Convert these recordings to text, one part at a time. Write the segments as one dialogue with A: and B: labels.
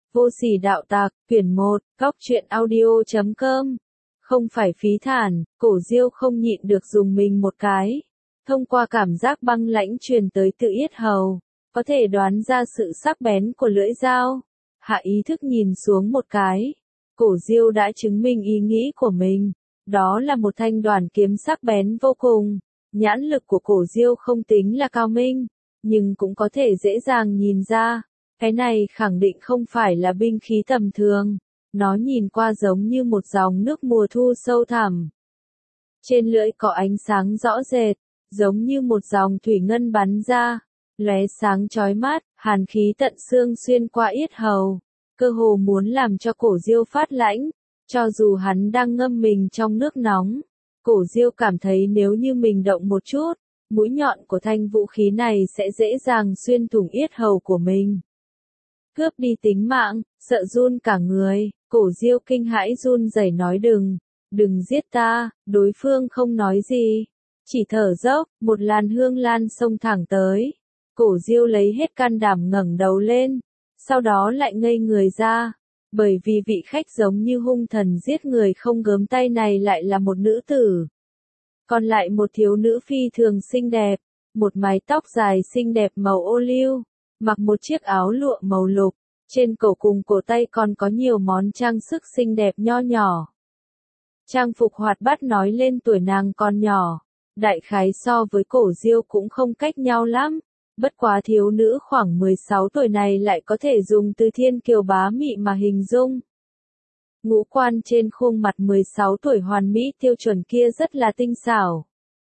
A: Vô sỉ đạo tặc, quyển 1, góc truyện audio.com. Không phải phí thản, Cổ Diêu không nhịn được dùng mình một cái. Thông qua cảm giác băng lãnh truyền tới tự yết hầu, có thể đoán ra sự sắc bén của lưỡi dao. Hạ ý thức nhìn xuống một cái. Cổ Diêu đã chứng minh ý nghĩ của mình. Đó là một thanh đoản kiếm sắc bén vô cùng. Nhãn lực của Cổ Diêu không tính là cao minh, nhưng cũng có thể dễ dàng nhìn ra. Cái này khẳng định không phải là binh khí tầm thường. Nó nhìn qua giống như một dòng nước mùa thu sâu thẳm. Trên lưỡi có ánh sáng rõ rệt, giống như một dòng thủy ngân bắn ra, lóe sáng chói mắt, hàn khí tận xương xuyên qua yết hầu, cơ hồ muốn làm cho Cổ Diêu phát lãnh. Cho dù hắn đang ngâm mình trong nước nóng, Cổ Diêu cảm thấy nếu như mình động một chút, mũi nhọn của thanh vũ khí này sẽ dễ dàng xuyên thủng yết hầu của mình. Cướp đi tính mạng, sợ run cả người, Cổ Diêu kinh hãi run rẩy nói đừng giết ta. Đối phương không nói gì, chỉ thở dốc. Một làn hương lan xông thẳng tới. Cổ Diêu lấy hết can đảm ngẩng đầu lên, sau đó lại ngây người ra, bởi vì vị khách giống như hung thần giết người không gớm tay này lại là một nữ tử. Còn lại một thiếu nữ phi thường xinh đẹp, một mái tóc dài xinh đẹp màu ô liu, mặc một chiếc áo lụa màu lục, trên cổ cùng cổ tay còn có nhiều món trang sức xinh đẹp nho nhỏ. Trang phục hoạt bát nói lên tuổi nàng còn nhỏ, đại khái so với Cổ Diêu cũng không cách nhau lắm, bất quá thiếu nữ khoảng 16 tuổi này lại có thể dùng từ thiên kiều bá mị mà hình dung. Ngũ quan trên khuôn mặt 16 tuổi hoàn mỹ tiêu chuẩn kia rất là tinh xảo,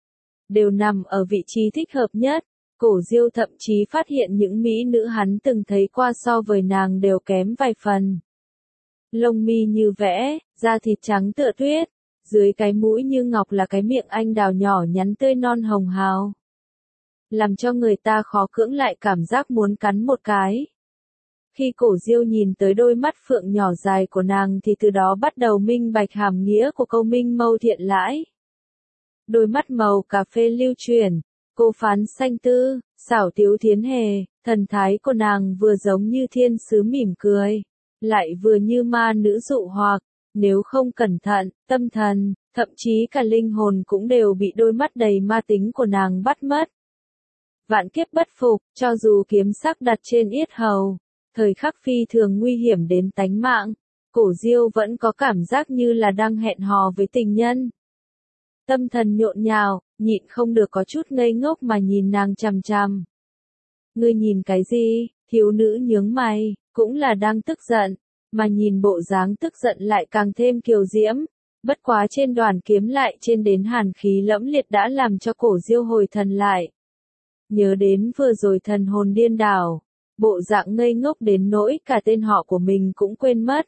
A: đều nằm ở vị trí thích hợp nhất. Cổ Diêu thậm chí phát hiện những mỹ nữ hắn từng thấy qua so với nàng đều kém vài phần. Lông mi như vẽ, da thịt trắng tựa tuyết, dưới cái mũi như ngọc là cái miệng anh đào nhỏ nhắn tươi non hồng hào, làm cho người ta khó cưỡng lại cảm giác muốn cắn một cái. Khi Cổ Diêu nhìn tới đôi mắt phượng nhỏ dài của nàng thì từ đó bắt đầu minh bạch hàm nghĩa của câu minh mâu thiện lãi. Đôi mắt màu cà phê lưu chuyển, cô phán xanh tư, xảo tiếu thiến hề, thần thái của nàng vừa giống như thiên sứ mỉm cười, lại vừa như ma nữ dụ hoặc. Nếu không cẩn thận, tâm thần, thậm chí cả linh hồn cũng đều bị đôi mắt đầy ma tính của nàng bắt mất. Vạn kiếp bất phục, cho dù kiếm sắc đặt trên yết hầu, thời khắc phi thường nguy hiểm đến tánh mạng, Cổ Diêu vẫn có cảm giác như là đang hẹn hò với tình nhân. Tâm thần nhộn nhào, nhịn không được có chút ngây ngốc mà nhìn nàng chằm chằm. Ngươi nhìn cái gì? Thiếu nữ nhướng mày, cũng là đang tức giận, mà nhìn bộ dáng tức giận lại càng thêm kiều diễm. Bất quá trên đoàn kiếm lại trên đến hàn khí lẫm liệt đã làm cho Cổ Diêu hồi thần lại. Nhớ đến vừa rồi thần hồn điên đảo, bộ dạng ngây ngốc đến nỗi cả tên họ của mình cũng quên mất.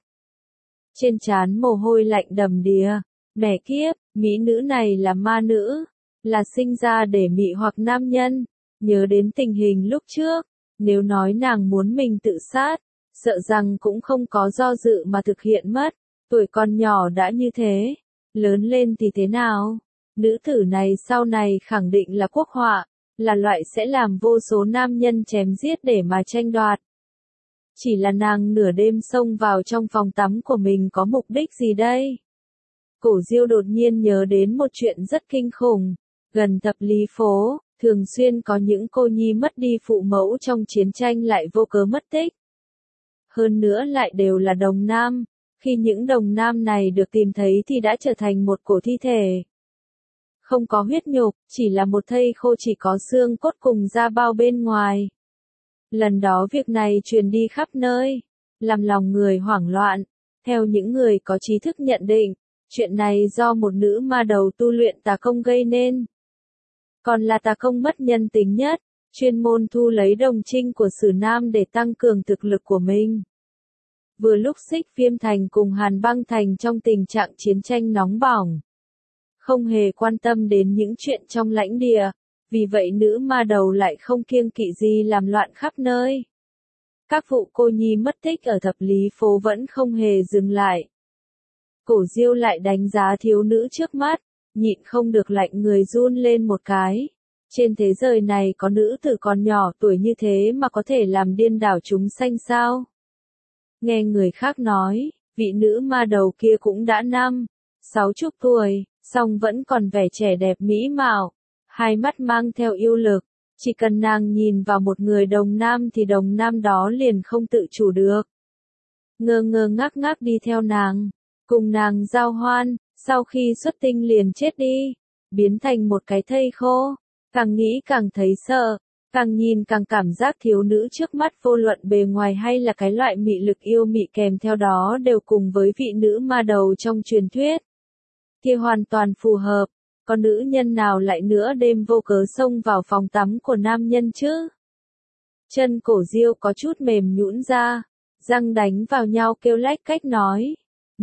A: Trên trán mồ hôi lạnh đầm đìa, mẹ kiếp, mỹ nữ này là ma nữ, là sinh ra để mị hoặc nam nhân. Nhớ đến tình hình lúc trước, nếu nói nàng muốn mình tự sát, sợ rằng cũng không có do dự mà thực hiện mất. Tuổi còn nhỏ đã như thế, lớn lên thì thế nào? Nữ tử này sau này khẳng định là quốc họa, là loại sẽ làm vô số nam nhân chém giết để mà tranh đoạt. Chỉ là nàng nửa đêm xông vào trong phòng tắm của mình có mục đích gì đây? Cổ Diêu đột nhiên nhớ đến một chuyện rất kinh khủng. Gần thập lý phố, thường xuyên có những cô nhi mất đi phụ mẫu trong chiến tranh lại vô cớ mất tích. Hơn nữa lại đều là đồng nam. Khi những đồng nam này được tìm thấy thì đã trở thành một cổ thi thể. Không có huyết nhục, chỉ là một thây khô chỉ có xương cốt cùng da bao bên ngoài. Lần đó việc này truyền đi khắp nơi, làm lòng người hoảng loạn. Theo những người có trí thức nhận định, chuyện này do một nữ ma đầu tu luyện tà công gây nên. Còn là tà công mất nhân tính nhất, chuyên môn thu lấy đồng trinh của Sử Nam để tăng cường thực lực của mình. Vừa lúc Xích Viêm Thành cùng Hàn Băng Thành trong tình trạng chiến tranh nóng bỏng, không hề quan tâm đến những chuyện trong lãnh địa, vì vậy nữ ma đầu lại không kiêng kỵ gì làm loạn khắp nơi. Các vụ cô nhi mất tích ở thập lý phố vẫn không hề dừng lại. Cổ Diêu lại đánh giá thiếu nữ trước mắt, nhịn không được lạnh người run lên một cái. Trên thế giới này có nữ tử còn nhỏ tuổi như thế mà có thể làm điên đảo chúng sanh sao? Nghe người khác nói, vị nữ ma đầu kia cũng đã 60 tuổi, song vẫn còn vẻ trẻ đẹp mỹ mạo, hai mắt mang theo yêu lực, chỉ cần nàng nhìn vào một người đồng nam thì đồng nam đó liền không tự chủ được. Ngơ ngơ ngác ngác đi theo nàng, cùng nàng giao hoan, sau khi xuất tinh liền chết đi, biến thành một cái thây khô, càng nghĩ càng thấy sợ, càng nhìn càng cảm giác thiếu nữ trước mắt vô luận bề ngoài hay là cái loại mị lực yêu mị kèm theo đó đều cùng với vị nữ ma đầu trong truyền thuyết. Kia hoàn toàn phù hợp, có nữ nhân nào lại nữa đêm vô cớ xông vào phòng tắm của nam nhân chứ? Chân cổ Diêu có chút mềm nhũn ra, răng đánh vào nhau kêu lách cách nói.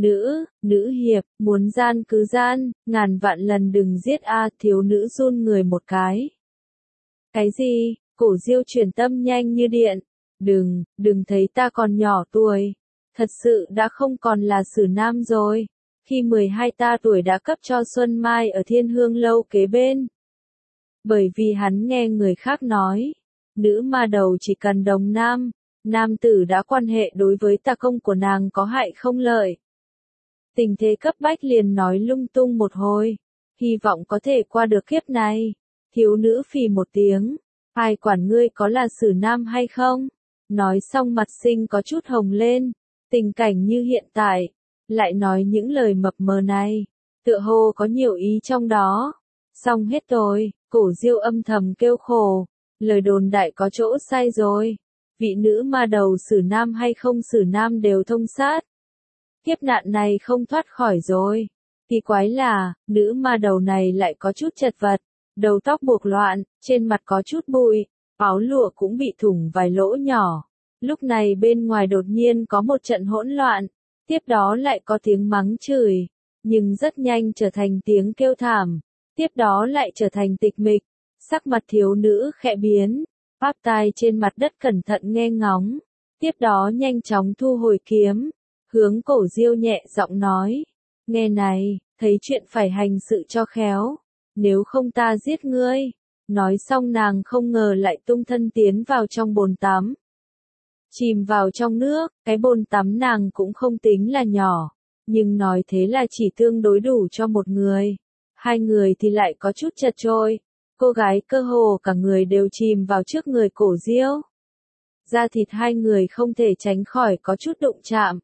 A: Nữ hiệp, muốn gian cứ gian, ngàn vạn lần đừng giết a. Thiếu nữ run người một cái. Cái gì? Cổ Diêu chuyển tâm nhanh như điện. Đừng thấy ta còn nhỏ tuổi. Thật sự đã không còn là sử nam rồi. Khi 12 ta tuổi đã cấp cho Xuân Mai ở Thiên Hương Lâu kế bên. Bởi vì hắn nghe người khác nói, nữ ma đầu chỉ cần đồng nam, nam tử đã quan hệ đối với tà công của nàng có hại không lợi. Tình thế cấp bách liền nói lung tung một hồi, hy vọng có thể qua được kiếp này. Thiếu nữ phì một tiếng, ai quản ngươi có là sử nam hay không? Nói xong mặt xinh có chút hồng lên, tình cảnh như hiện tại, lại nói những lời mập mờ này, tựa hồ có nhiều ý trong đó. Xong hết rồi, cổ Diêu âm thầm kêu khổ, lời đồn đại có chỗ sai rồi. Vị nữ ma đầu sử nam hay không sử nam đều thông sát. Kiếp nạn này không thoát khỏi rồi. Kỳ quái là, nữ ma đầu này lại có chút chật vật, đầu tóc buộc loạn, trên mặt có chút bụi, áo lụa cũng bị thủng vài lỗ nhỏ. Lúc này bên ngoài đột nhiên có một trận hỗn loạn, tiếp đó lại có tiếng mắng chửi, nhưng rất nhanh trở thành tiếng kêu thảm, tiếp đó lại trở thành tịch mịch. Sắc mặt thiếu nữ khẽ biến, áp tai trên mặt đất cẩn thận nghe ngóng, tiếp đó nhanh chóng thu hồi kiếm, hướng cổ Diêu nhẹ giọng nói, nghe này, thấy chuyện phải hành sự cho khéo, nếu không ta giết ngươi. Nói xong nàng không ngờ lại tung thân tiến vào trong bồn tắm. Chìm vào trong nước, cái bồn tắm nàng cũng không tính là nhỏ, nhưng nói thế là chỉ tương đối đủ cho một người. Hai người thì lại có chút chật chội. Cô gái cơ hồ cả người đều chìm vào trước người cổ Diêu. Da thịt hai người không thể tránh khỏi có chút đụng chạm.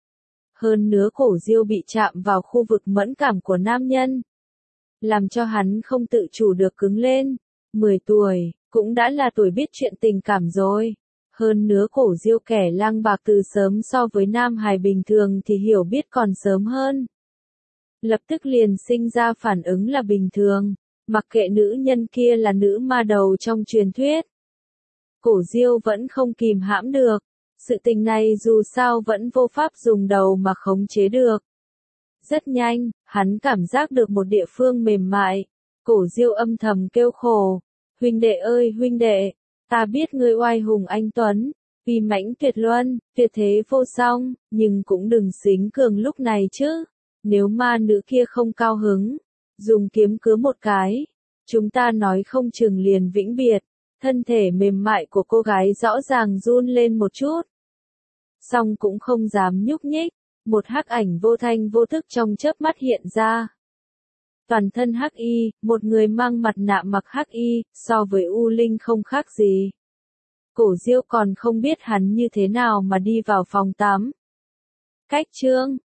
A: Hơn nữa cổ Diêu bị chạm vào khu vực mẫn cảm của nam nhân, làm cho hắn không tự chủ được cứng lên. 10 tuổi, cũng đã là tuổi biết chuyện tình cảm rồi. Hơn nữa cổ Diêu kẻ lang bạc từ sớm so với nam hài bình thường thì hiểu biết còn sớm hơn. Lập tức liền sinh ra phản ứng là bình thường, mặc kệ nữ nhân kia là nữ ma đầu trong truyền thuyết. Cổ Diêu vẫn không kìm hãm được, sự tình này dù sao vẫn vô pháp dùng đầu mà khống chế được. Rất nhanh, hắn cảm giác được một địa phương mềm mại, cổ Diêu âm thầm kêu khổ, huynh đệ ơi huynh đệ, ta biết ngươi oai hùng anh tuấn, uy mãnh tuyệt luân, tuyệt thế vô song, nhưng cũng đừng xính cường lúc này chứ, nếu ma nữ kia không cao hứng, dùng kiếm cứa một cái, chúng ta nói không chừng liền vĩnh biệt. Thân thể mềm mại của cô gái rõ ràng run lên một chút, song cũng không dám nhúc nhích, một hắc ảnh vô thanh vô thức trong chớp mắt hiện ra. Toàn thân hắc y, một người mang mặt nạ mặc hắc y, so với U Linh không khác gì. Cổ Diêu còn không biết hắn như thế nào mà đi vào phòng tắm. Cách chương